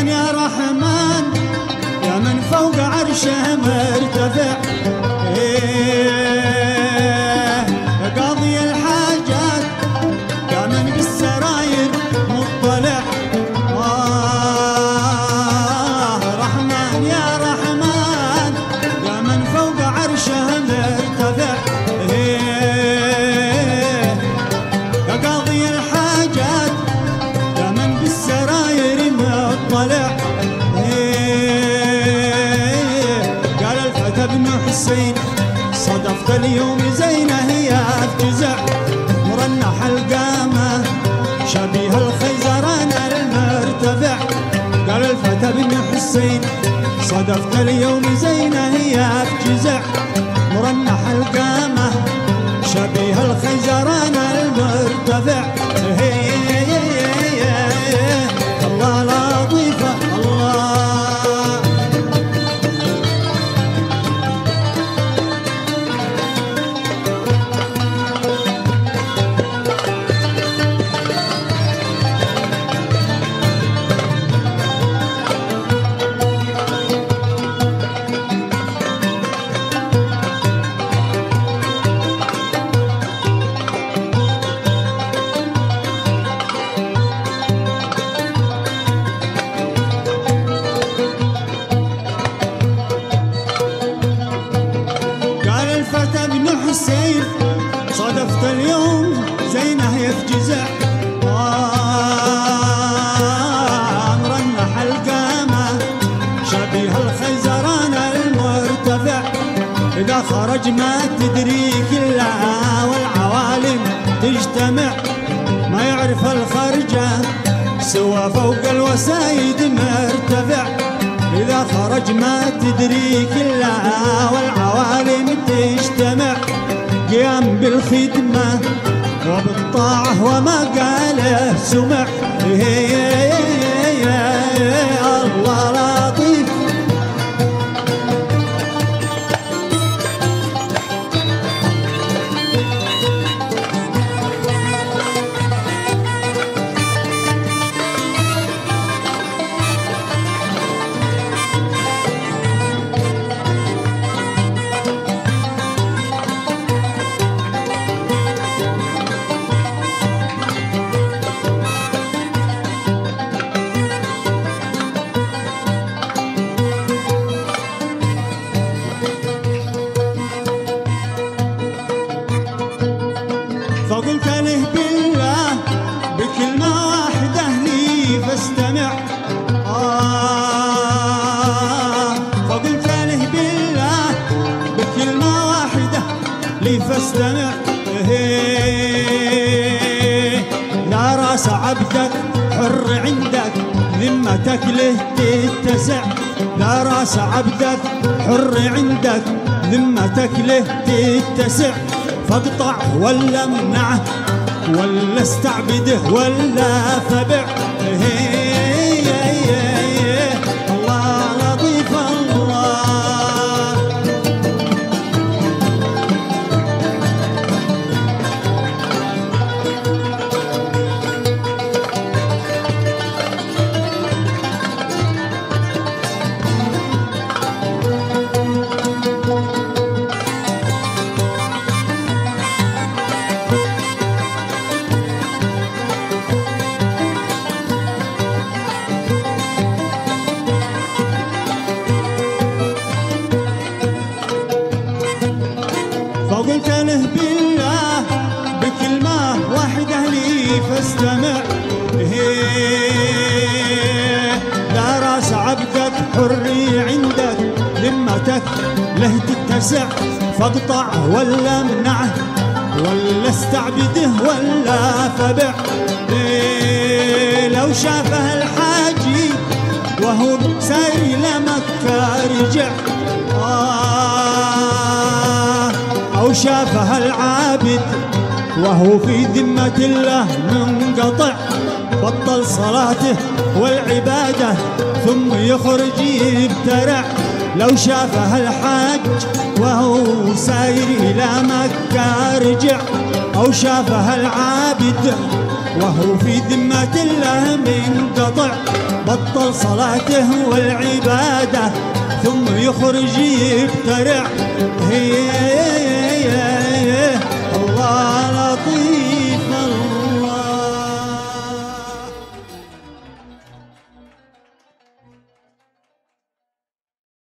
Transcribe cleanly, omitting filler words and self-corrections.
رحمن يا رحمن يا من فوق عرشه مرتفع، يا قاضي الحاجات يا من بالسراير مطلع. رحمن يا رحمن يا من فوق عرشه مرتفع، يا قاضي الحاجات يا من بالسراير مطلع. قال الفتى بن حسين صدفت اليوم زينه هي الجزع، مرنح القامه شبيه الخيزران المرتفع. قال الفتى بن حسين صدفت اليوم زينه هي الجزع، مرنح القامه شبيه الخيزران المرتفع. الله لطيفه الله. حسين صدفت اليوم زينه يفجزع، مرنح القامه شبيه الخيزران المرتفع. إذا خرج ما تدري كلها والعوالم تجتمع، ما يعرف الخرجه سوى فوق الوسايد مرتفع. إذا خرج ما تدري كلها والعوالم تجتمع، قيام بالخدمة وبالطاعة وما قاله سمع. الله لطيف. فقلت له بالله بكلمة واحدة لي فاستمع. فقلت له بالله بكلمة واحدة لي فاستمع. لا راس عبدك حر عندك ذمتك له تتسع. لا راس عبدك حر عندك ذمتك له تتسع. فاقطع ولا امنعه ولا استعبده ولا فبع. الله لطيف الله. فقلت له بالله بكلمة واحدة لي فاستمع. لا راس عبدك حري عندك ذمتك له تتسع. فاقطع ولا امنعه ولا استعبده ولا فبع. لو شافه الحاجي وهو ساير لمكة رجع، أو شافها العابد وهو في ذمة الله منقطع، بطل صلاته والعبادة ثم يخرج يبترع. لو شافها الحاج وهو ساير إلى مكة رجع، أو شافها العابد وهو في ذمة الله منقطع، بطل صلاته والعبادة ثم يخرج يخترع. هي